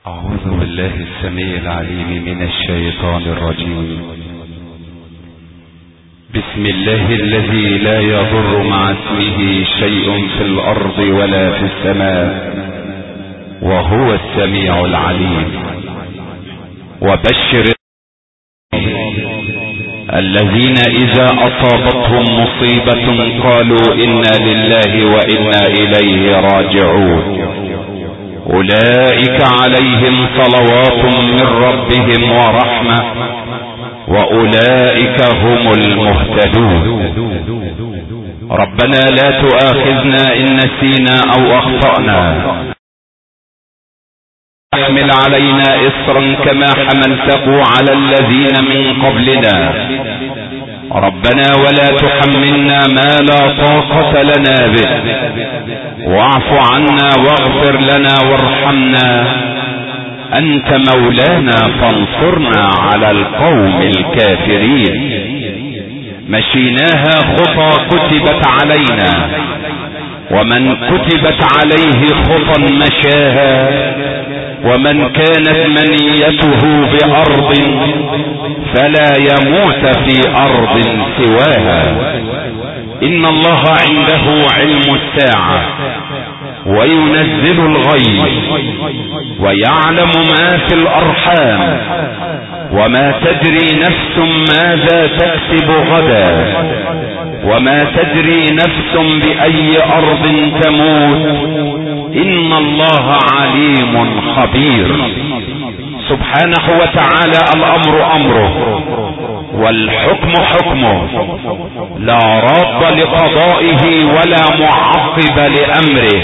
أعوذ بالله السميع العليم من الشيطان الرجيم. بسم الله الذي لا يضر مع اسمه شيء في الأرض ولا في السماء وهو السميع العليم. وبشر الذين إذا أصابتهم مصيبة قالوا إنا لله وإنا إليه راجعون أولئك عليهم صلوات من ربهم ورحمة وأولئك هم المهتدون. ربنا لا تؤاخذنا إن نسينا أو أخطأنا، احمل علينا إصرا كما حملته على الذين من قبلنا. ربنا ولا تحملنا ما لا طاقة لنا به، واعف عنا واغفر لنا وارحمنا، أنت مولانا فانصرنا على القوم الكافرين. مشيناها خطى كتبت علينا، ومن كتبت عليه خطى مشاها، ومن كانت منيته بأرض فلا يموت في أرض سواها. إن الله عنده علم الساعة وينزل الغيث ويعلم ما في الأرحام، وما تدري نفس ماذا تكسب غدا، وما تدري نفس بأي أرض تموت. إن الله عليم خبير. سبحانه وتعالى الأمر أمره والحكم حكمه، لا راد لقضائه ولا معقب لأمره.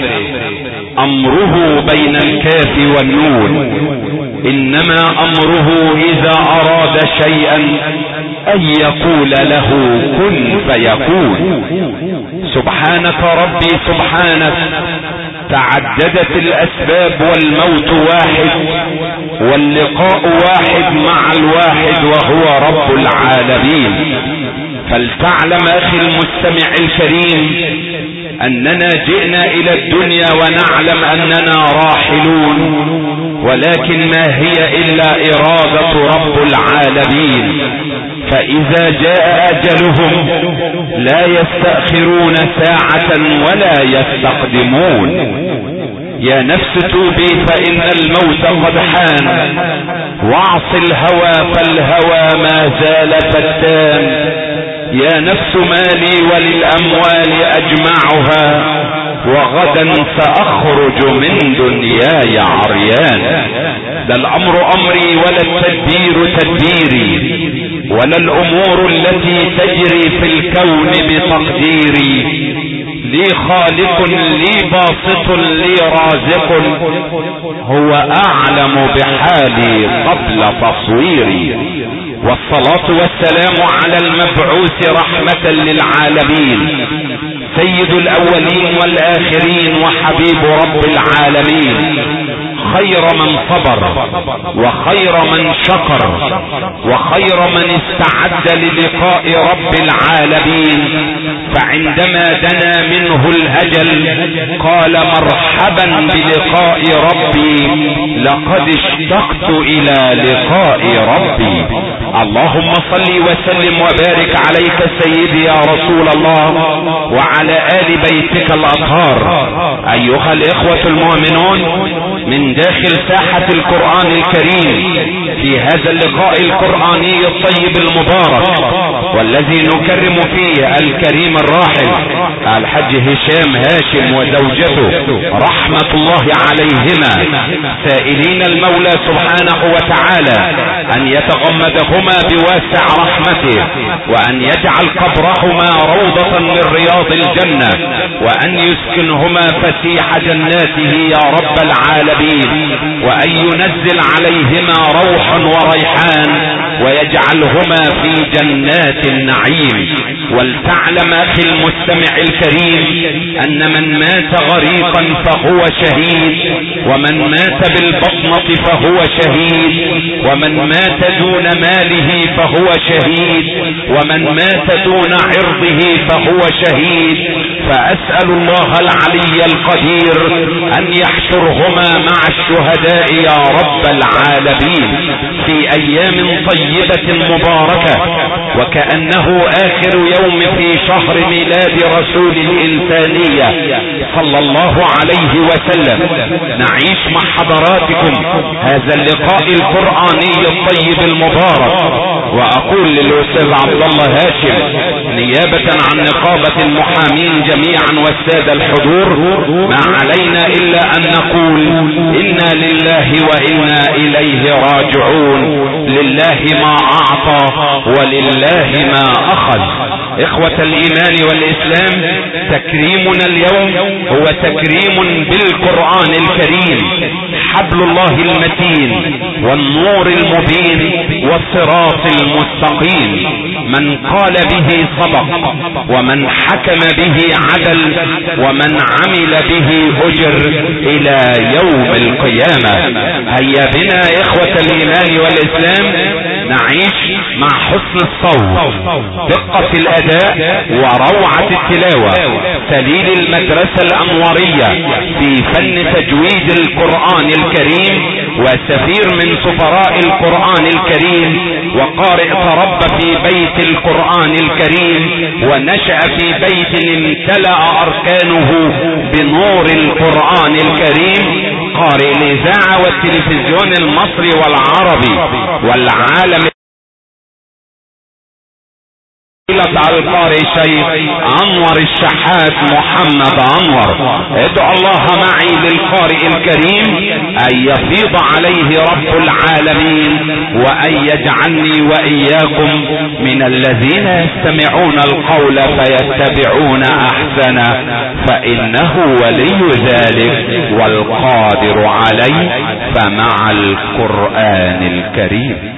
أمره بين الكاف والنون، إنما أمره إذا أراد شيئا أن يقول له كن فيكون. سبحانك ربي سبحانك، تعددت الأسباب والموت واحد واللقاء واحد مع الواحد وهو رب العالمين. فلتعلم أخي المستمع الكريم أننا جئنا إلى الدنيا ونعلم أننا راحلون، ولكن ما هي إلا إرادة رب العالمين. فإذا جاء أجلهم لا يستأخرون ساعة ولا يستقدمون. يا نفس توبي فإن الموت قد حان، واعص الهوى فالهوى ما زال فتان. يا نفس مالي وللأموال أجمعها، وغدا سأخرج من دنياي عريان. لا الأمر أمري ولا التدبير تدبيري، ولا الأمور التي تجري في الكون بتقديري. لي خالق لي باسط لي رازق، هو أعلم بحالي قبل تصويري. والصلاة والسلام على المبعوث رحمة للعالمين، سيد الأولين والآخرين وحبيب رب العالمين. خير من صبر وخير من شكر وخير من استعد للقاء رب العالمين. فعندما دنا منه الأجل قال مرحبا بلقاء ربي، لقد اشتقت إلى لقاء ربي. اللهم صل وسلم وبارك عليك سيدي يا رسول الله وعلى آل بيتك الأطهار. أيها الإخوة المؤمنون، من داخل ساحة القرآن الكريم في هذا اللقاء القرآني الطيب المبارك، والذي نكرم فيه الكريم الراحل الحج هشام هاشم وزوجته رحمة الله عليهما، سائلين المولى سبحانه وتعالى أن يتغمدهما بواسع رحمته، وأن يجعل قبرهما روضة من رياض الجنة، وأن يسكنهما فسيح جناته يا رب العالمين، وأن ينزل عليهما روح وريحان ويجعلهما في جنات النعيم. ولتعلم أخي المستمع الكريم أن من مات غريقا فهو شهيد، ومن مات بالبطنة فهو شهيد، ومن مات دون ماله فهو شهيد، ومن مات دون عرضه فهو شهيد. فأسأل الله العلي القدير أن يحشرهما مع الشهداء يا رب العالمين في أيام طيبة مباركة، وكأنه آخر يوم في شهر ميلاد رسول الإنسانية صلى الله عليه وسلم. نعيش مع حضراتكم هذا اللقاء القرآني الطيب المبارك. وأقول للأستاذ عبد الله هاشم نيابة عن نقابة المحامين جميعا والسادة الحضور، ما علينا إلا أن نقول إنا لله وإنا إليه راجعون. لله ما أعطى ولله ما أخذ. إخوة الإيمان والإسلام، تكريمنا اليوم هو تكريم بالقرآن الكريم، حبل الله المتين والنور المبين والصراط المستقيم. من قال به صدق، ومن حكم به عدل، ومن عمل به أجر إلى يوم القيامة. هيا بنا إخوة الإيمان والإسلام نعيش مع حسن الصوت، دقة الأداء وروعة التلاوة، سليل المدرسة الأنوارية في فن تجويد القرآن الكريم، وسفير من سفراء القرآن الكريم، وقارئ تربى في بيت القرآن الكريم، ونشأ في بيت امتلأ أركانه بنور القرآن الكريم، قارئ الإذاعة والتلفزيون المصري والعربي والعالم، القارئ الشيخ أنور الشحات محمد أنور. ادعو الله معي للقارئ الكريم أن يفيض عليه رب العالمين، وأن يجعلني وإياكم من الذين يستمعون القول فيتبعون أحسنه، فإنه ولي ذلك والقادر عليه. فمع القرآن الكريم.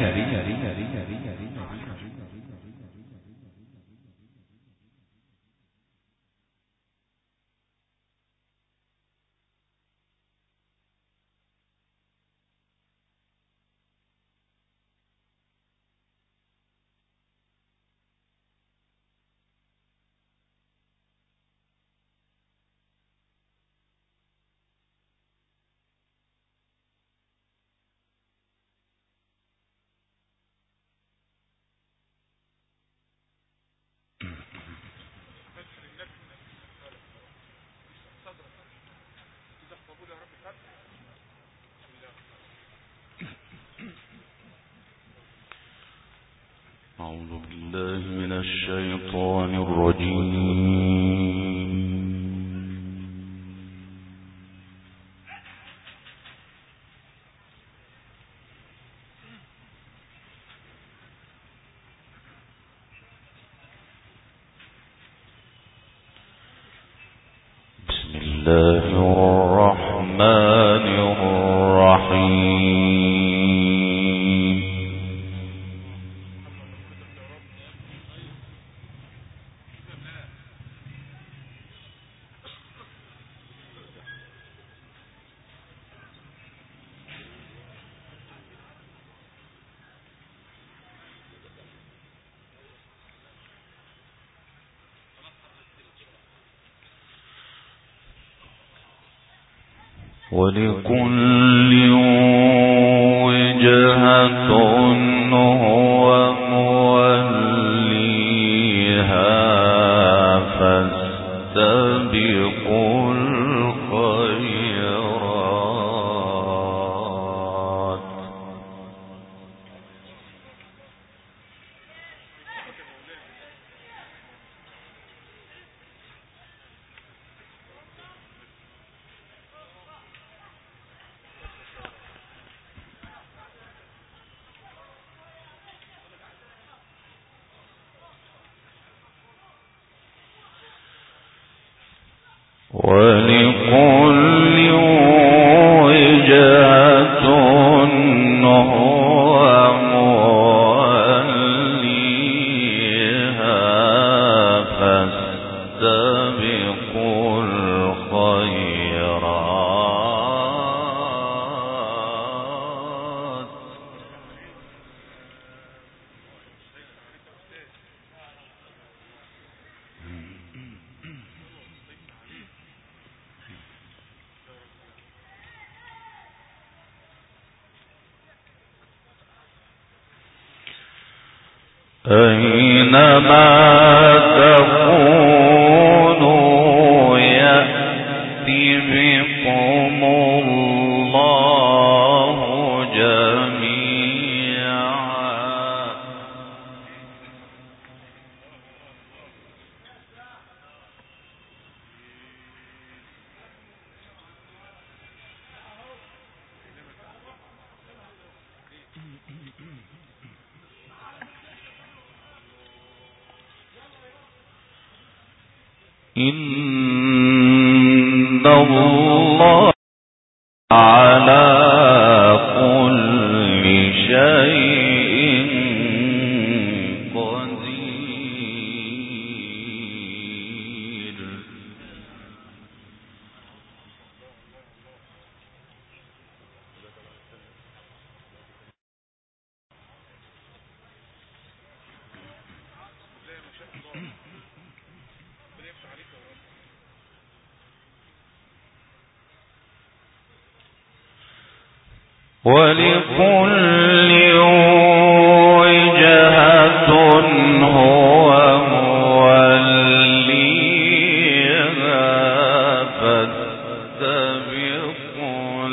أعوذ بالله من الشيطان الرجيم. بسم الله الرحمن الرحيم. ولكل وجهة هو موليها فاستبقوا الخيرات. ولكل وجهة هو موليها فاستبقوا الخيرات. أينما تكونوا يأتي بكم الله جميعا. إن الله على كل شيء قدير. ولكل وجهة هو موليها فاستبقوا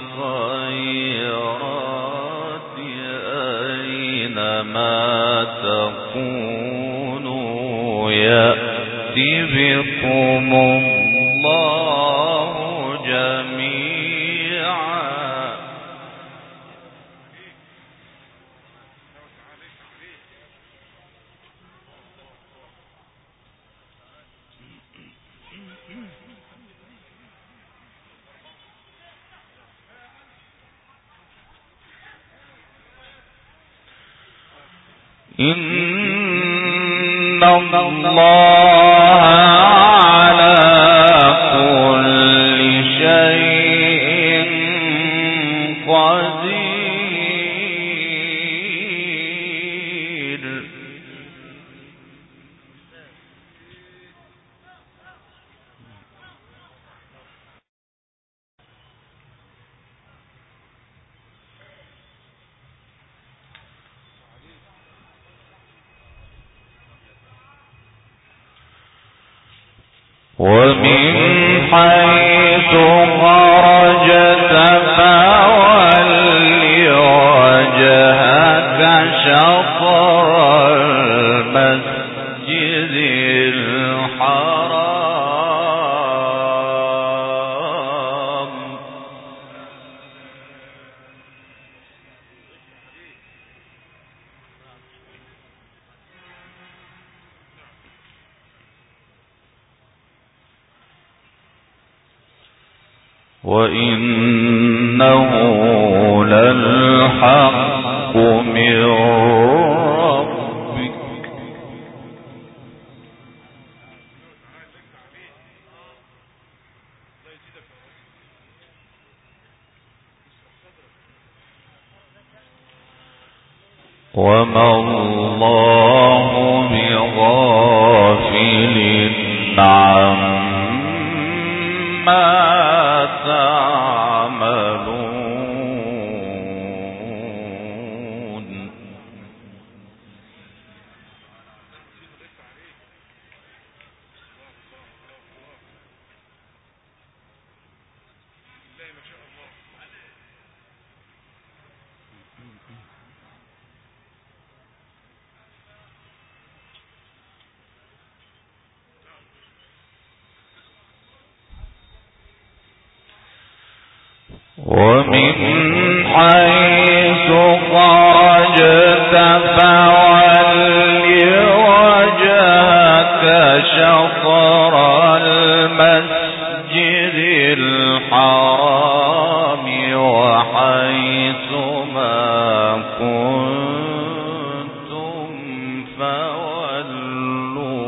الخيرات أينما تكونوا يأتي بكم الله جميعا. إن الله على كل شيء قدير. ومن حيث خرجت فول وجهك شطر المسجد الحرام. وإنه للحق من ربك. وما الله بغافل عما تعملون. ومن حيث خرجت فول وجهك شطر المسجد الحرام وحيث ما كنتم فولوا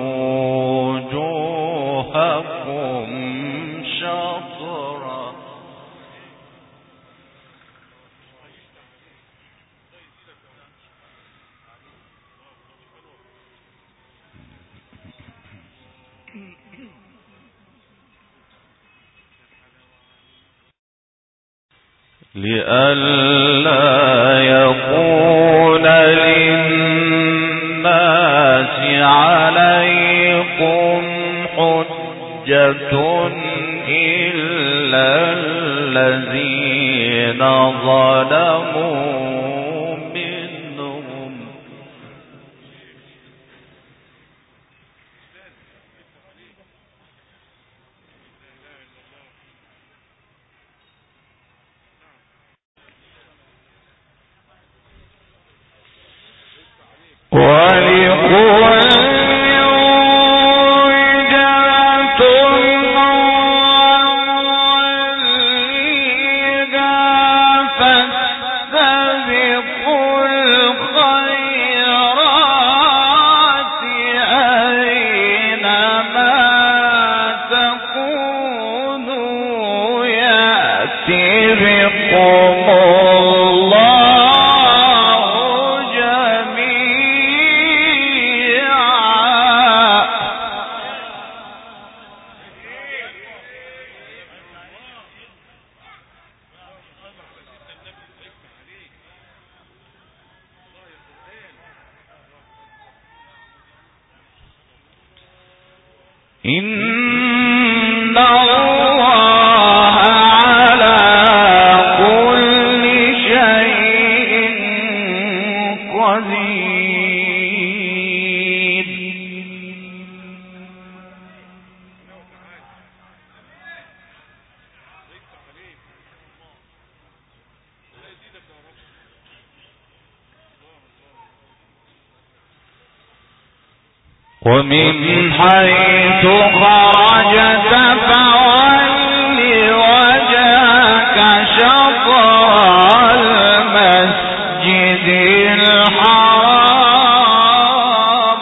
وجوهكم شطره. لئلا يكون للناس ظلموا منهم إن الله على كل شيء قدير ومن حيث خرجت فول وجهك شطر المسجد الحرام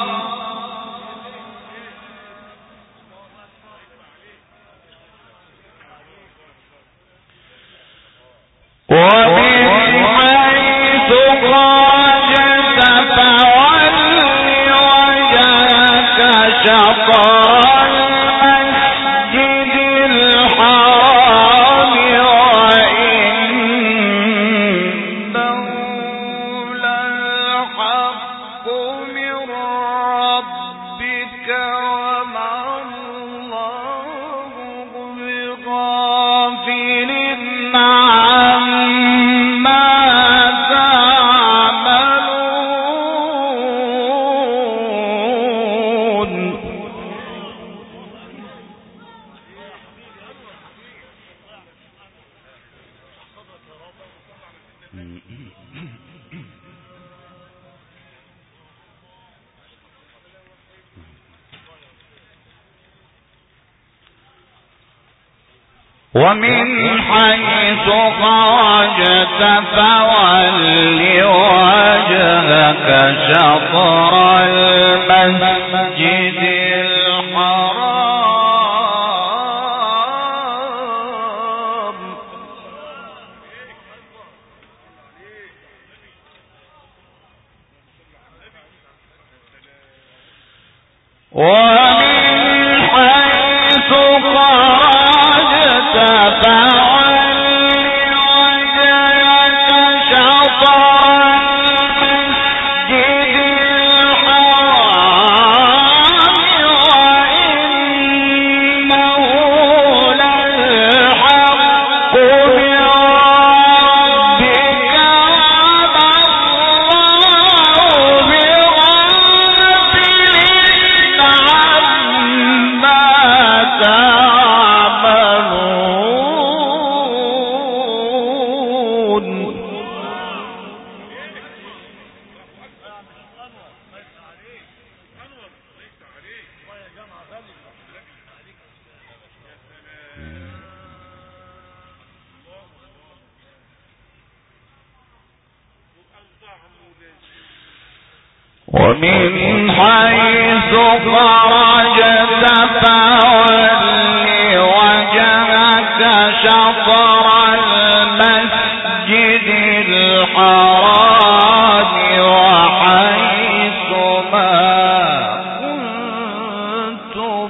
ومن حيث خرجت فول وجهك شطر المسجد الحرام وإنه للحق من ربك وما الله بغافل عما تعملون ومن حيث خرجت فول وجهك شطر المسجد الحرام ومن حيث خرجت فول وجهك شطر المسجد الحرام وإنه للحق من ربك وما الله بغافل عما تعملون ومن حيث خرجت فول وجهك شطر المسجد الحرام وحيث ما كنتم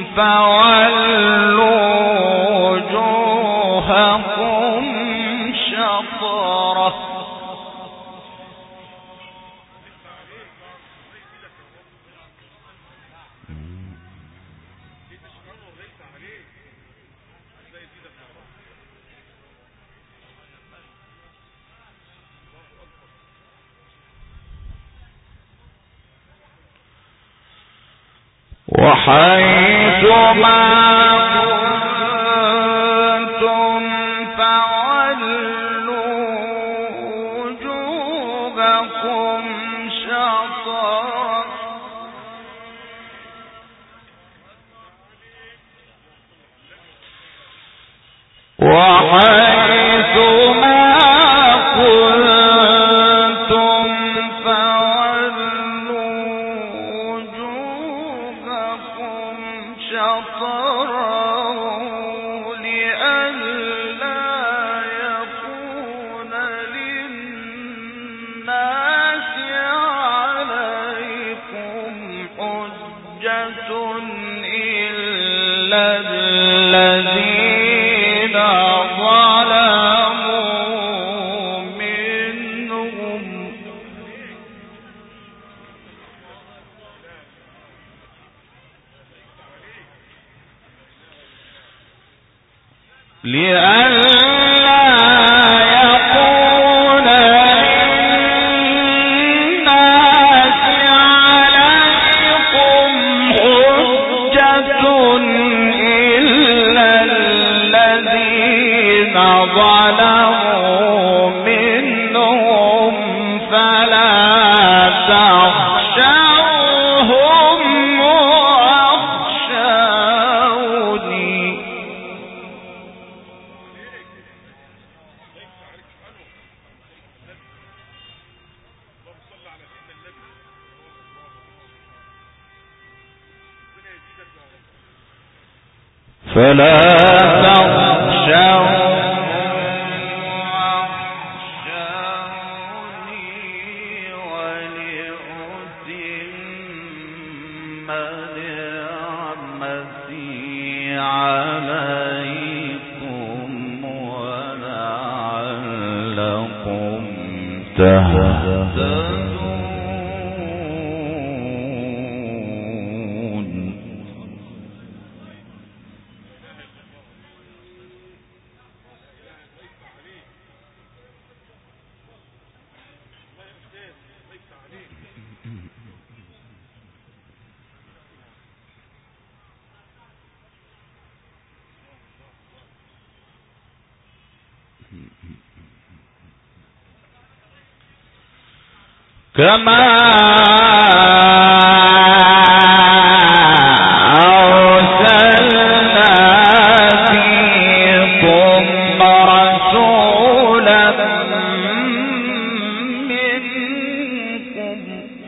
فولوا وجوهكم شطره وحيثما كنتم فولوا وجوهكم شطره وحيثما كنتم فولوا وجوهكم شطره لئلا يكون للناس عليكم حجة إلا الذين ظلموا منهم لئلا يكون للناس عليكم حجة إلا الذين ظلموا منهم فلا تخشوهم واخشوني فلا تخشوهم ولأتم نعمتي عليكم ولعلكم تهتدون كما أرسلنا فيكم رسولا منكم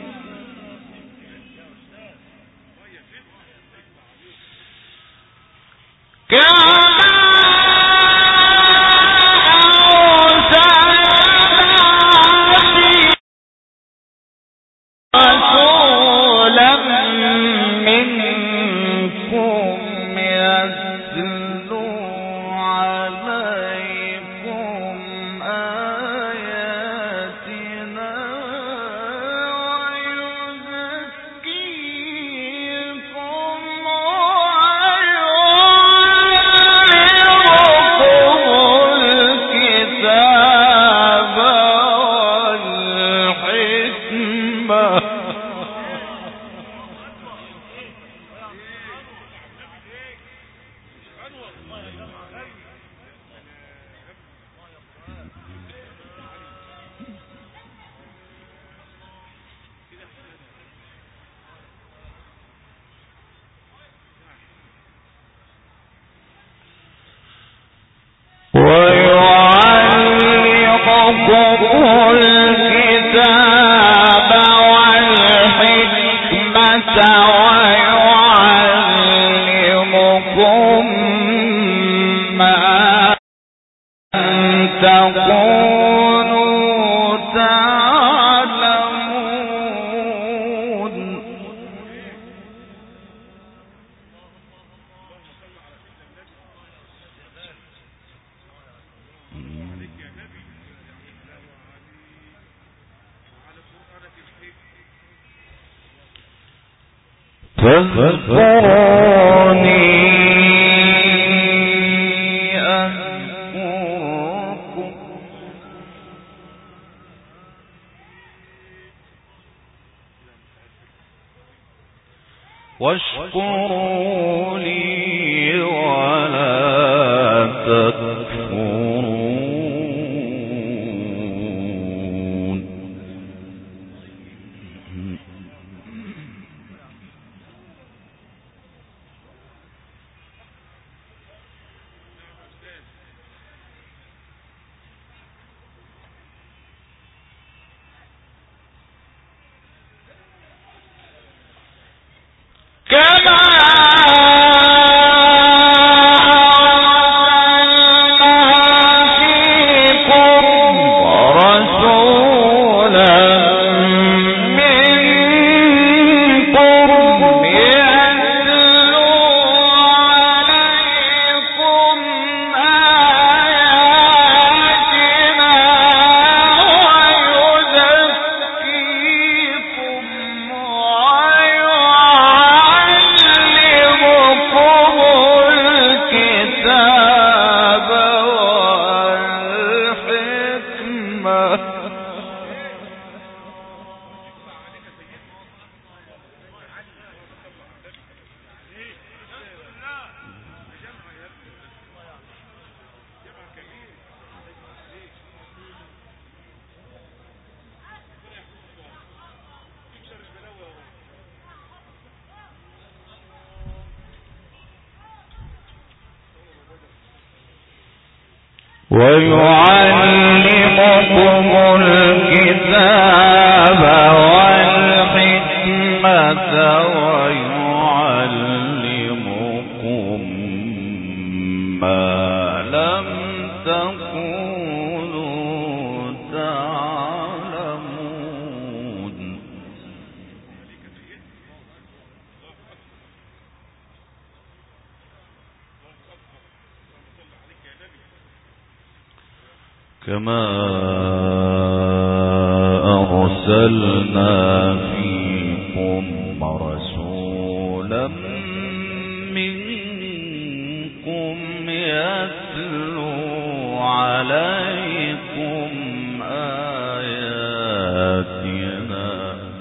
رسولا منكم يتلو عليكم آياتنا ويزكيكم ويعلمكم الكتاب والحكمة ويعلمكم الكتاب والحكمة ويعلمكم ما لم تكونوا تعلمون فاذكروني أذكركم واشكروا لي ولا تكفرون. ويعلمكم الكتاب والحكمة ويعلمكم ما لم تكونوا تعلمون. كما أرسلنا فيكم رسولا منكم يتلو عليكم آياتنا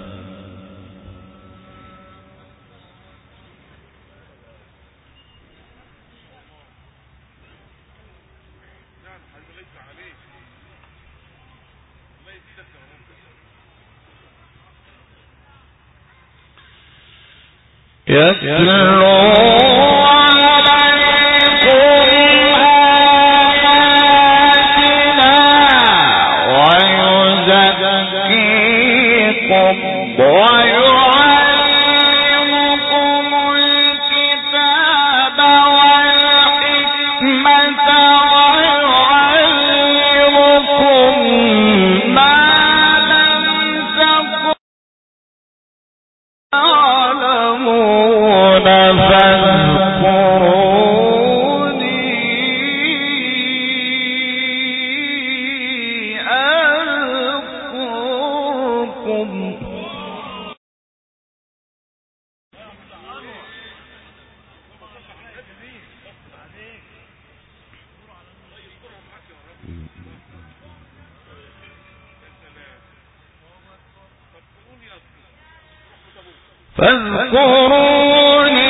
فاذكروني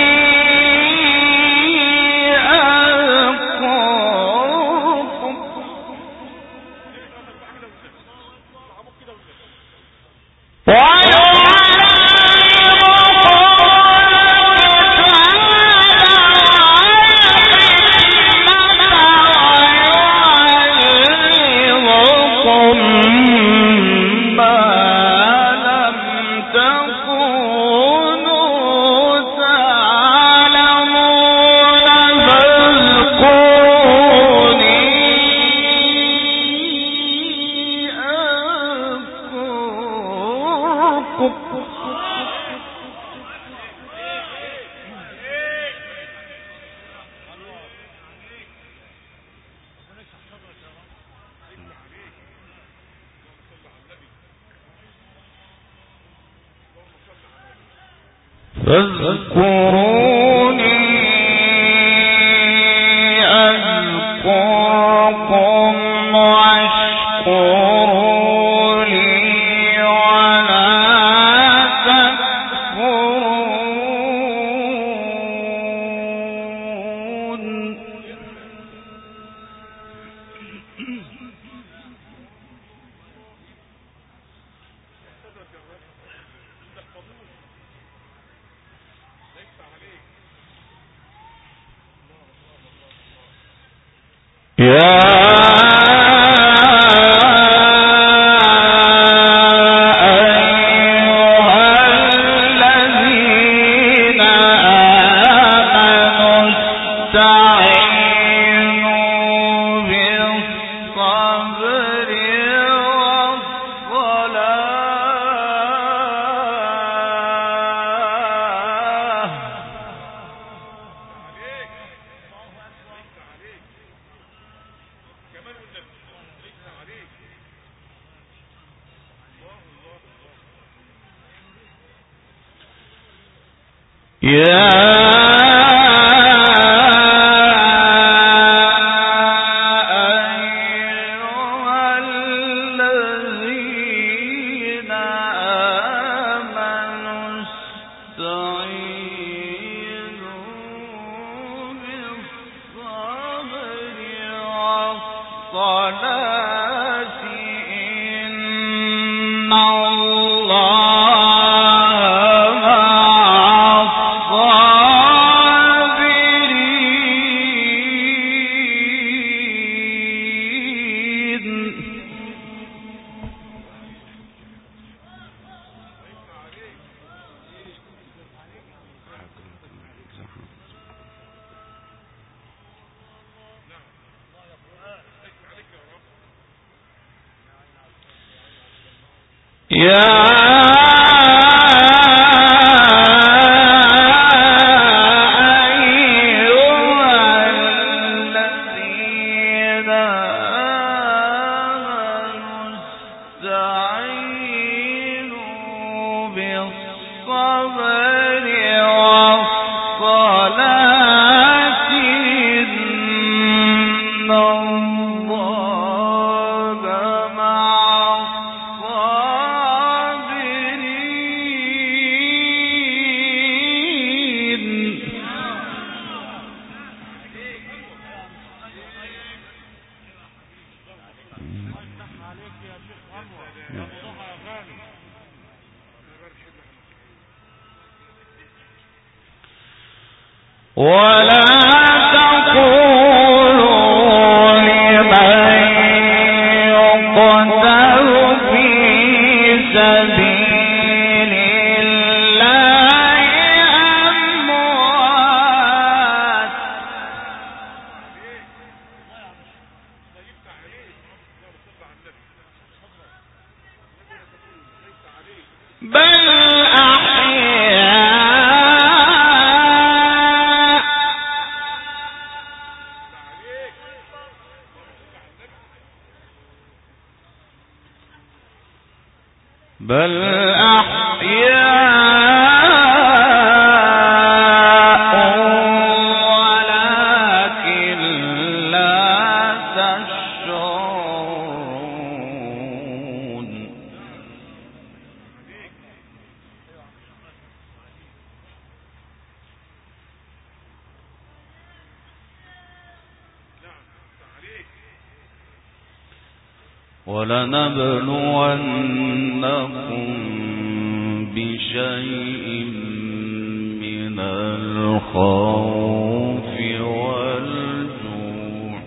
أذكركم فاذكروني أذكركم واشكروا لي ولا تكفرون. ولنبلونكم بشيء من الخوف والجوع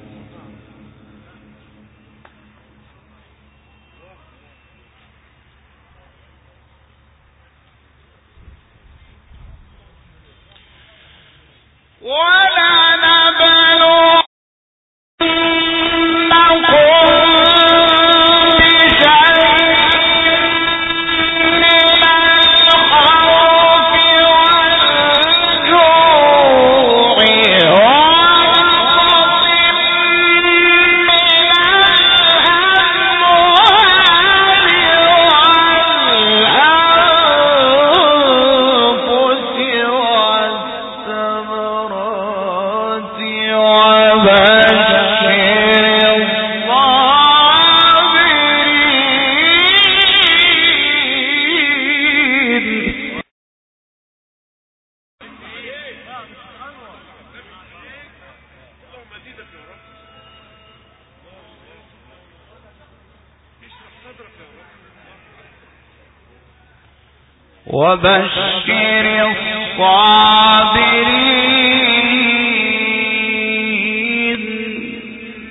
وبشر الصابرين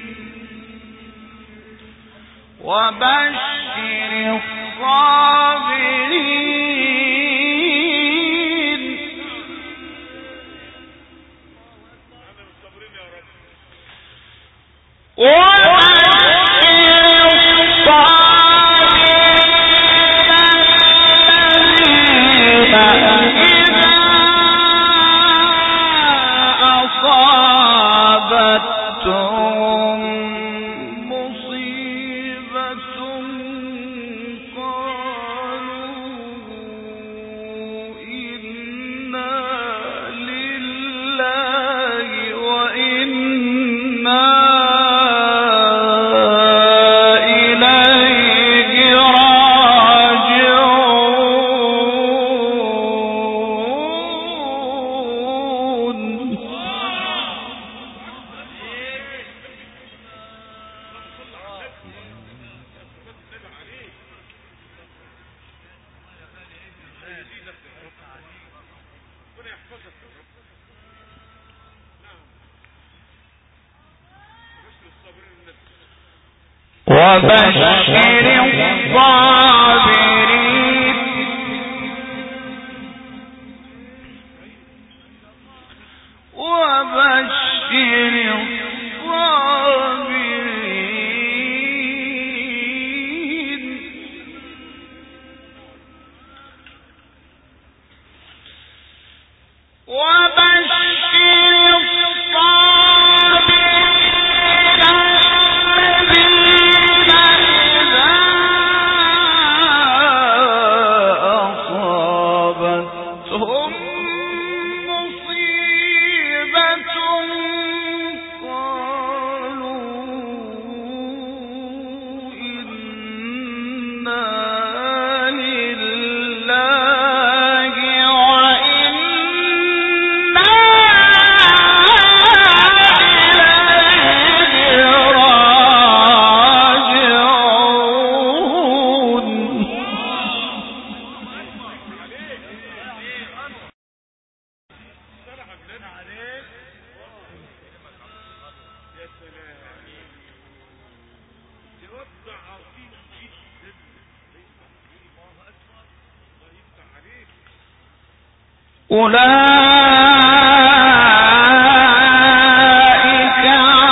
أولئك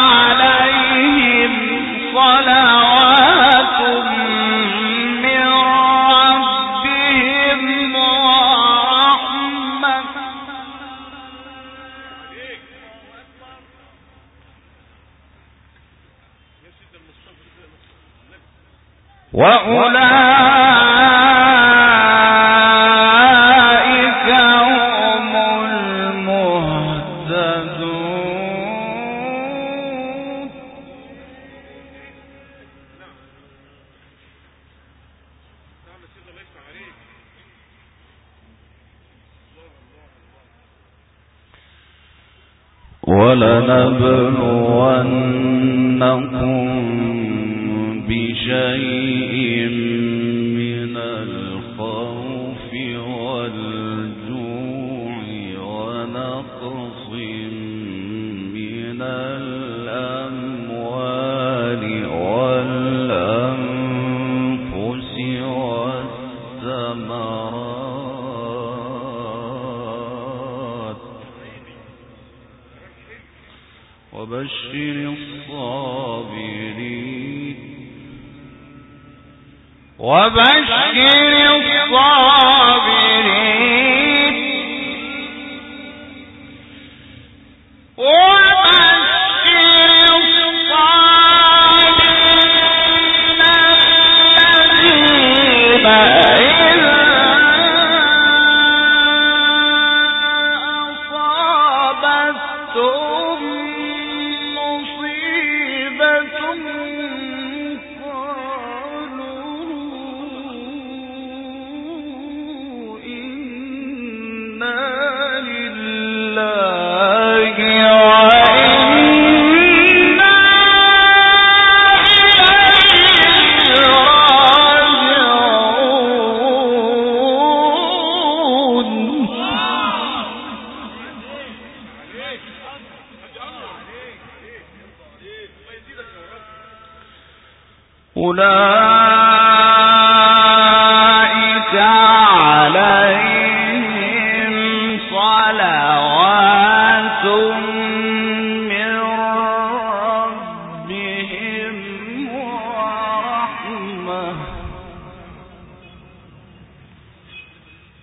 عليهم صلوات من ربهم ورحمة وأولئك هم المهتدون. ولنبلونكم بشيء من الخوف والجوع ونقص من الأموال والأنفس والثمرات وبشر الصابرين.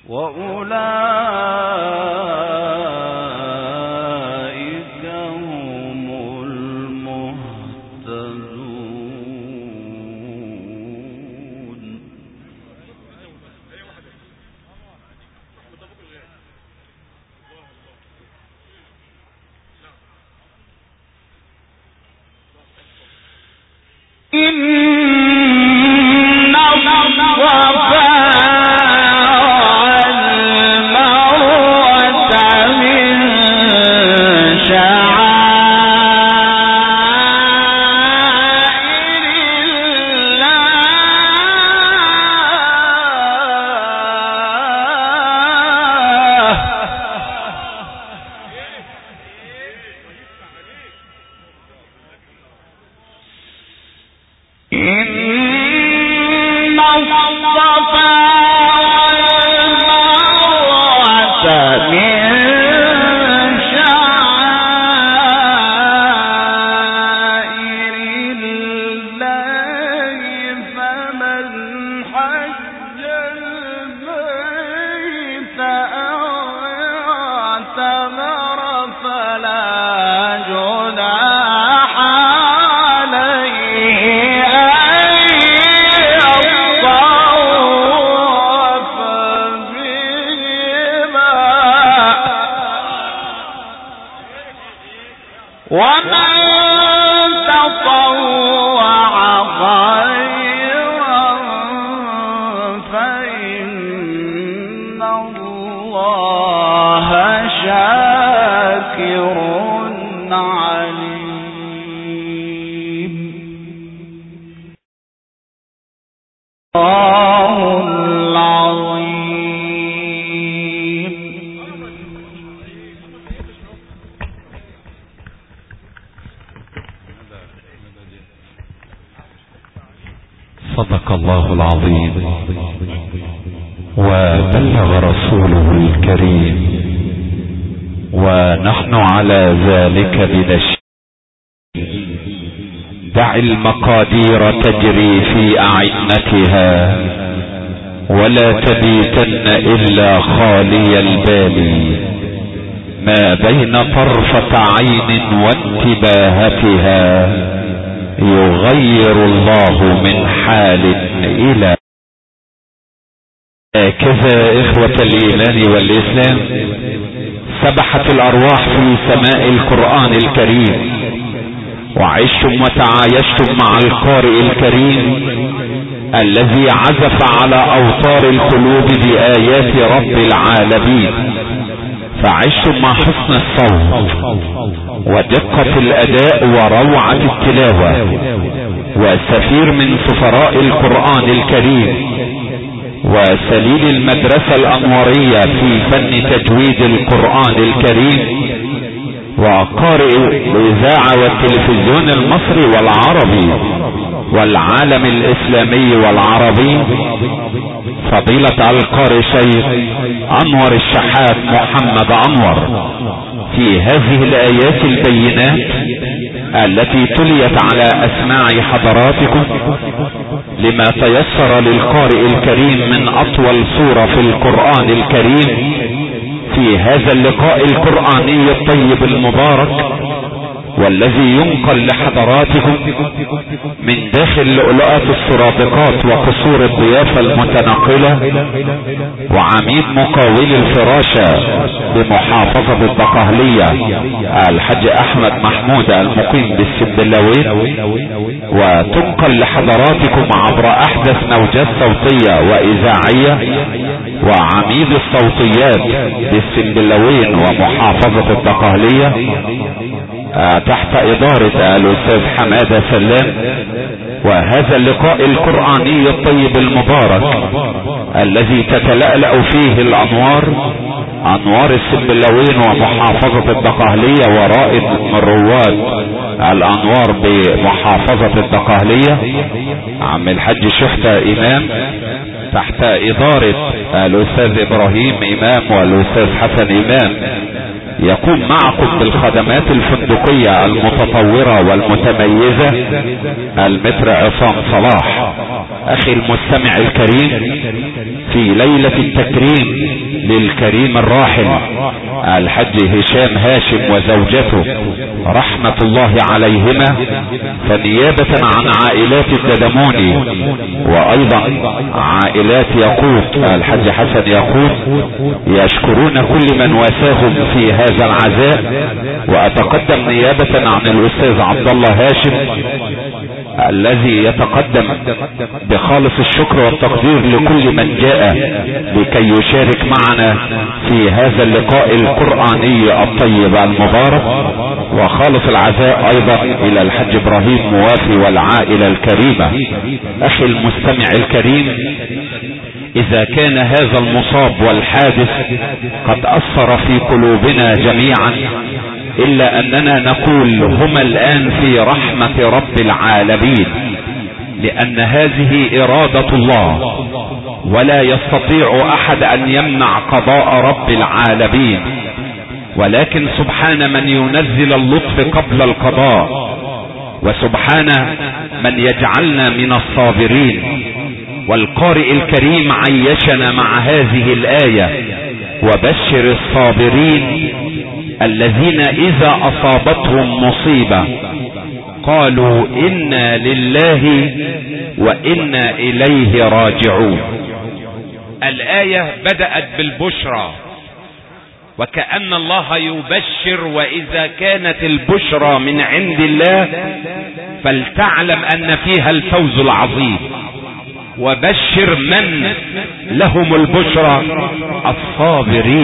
وأولئك هم المهتدون. إن الصفا صدق الله العظيم وبلغ رسوله الكريم، ونحن على ذلك بنشيد. دع المقادير تجري في أعنتها ولا تبيتن إلا خالي البال، ما بين طرفة عين وانتباهتها يغير الله من حال إلى. هكذا إخوة الإيمان والإسلام سبحت الأرواح في سماء القرآن الكريم، وعشتم وتعايشتم مع القارئ الكريم الذي عزف على أوتار القلوب بآيات رب العالمين، فعشتم مع حسن الصوت ودقة الأداء وروعة التلاوة، وسفير من سفراء القرآن الكريم وسليل المدرسة الأنوارية في فن تجويد القرآن الكريم، وقارئ الإذاعة والتلفزيون المصري والعربي والعالم الإسلامي والعربي، فضيلة القارئ شيخ أنور الشحات محمد أنور، في هذه الآيات البينات التي تليت على أسماع حضراتكم لما تيسر للقارئ الكريم من أطول سورة في القرآن الكريم، في هذا اللقاء القرآني الطيب المبارك والذي ينقل لحضراتكم من داخل لؤلؤات السرادقات وقصور الضيافة المتنقلة وعميد مقاول الفراشة بمحافظة الدقهلية الحاج أحمد محمود المقيم بالسنبلاوين، وتنقل لحضراتكم عبر أحدث موجات صوتية وإذاعية وعميد الصوتيات بالسنبلاوين ومحافظة الدقهلية تحت إدارة الأستاذ حمادة سلام. وهذا اللقاء القرآني الطيب المبارك الذي تتلألأ فيه الأنوار، أنوار السنبلاوين ومحافظة الدقهلية، ورائد من رواد الأنوار بمحافظة الدقهلية عم الحاج شحتة إمام تحت إدارة الأستاذ إبراهيم إمام والأستاذ حسن إمام يقوم معكم بالخدمات الفندقية المتطورة والمتميزة المتر عصام صلاح. اخي المستمع الكريم، في ليلة التكريم للكريم الراحل الحج هشام هاشم وزوجته رحمة الله عليهما، فنيابة عن عائلات الددموني وايضا عائلات يقوت الحج حسن يقوت، يشكرون كل من واساهم في هذا العزاء. واتقدم نيابة عن الاستاذ عبد الله هاشم الذي يتقدم بخالص الشكر والتقدير لكل من جاء لكي يشارك معنا في هذا اللقاء القرآني الطيب المبارك. وخالص العزاء ايضا الى الحج ابراهيم موافي والعائلة الكريمة. اخي المستمع الكريم، اذا كان هذا المصاب والحادث قد اثر في قلوبنا جميعا، الا اننا نقول هما الان في رحمة رب العالمين، لان هذه ارادة الله ولا يستطيع احد ان يمنع قضاء رب العالمين. ولكن سبحان من ينزل اللطف قبل القضاء، وسبحان من يجعلنا من الصابرين. والقارئ الكريم عيشنا مع هذه الآية: وبشر الصابرين الذين إذا أصابتهم مصيبة قالوا إنا لله وإنا إليه راجعون. الآية بدأت بالبشرى، وكأن الله يبشر، وإذا كانت البشرى من عند الله فلتعلم أن فيها الفوز العظيم. وبشر من لهم البشرى: الصابرين.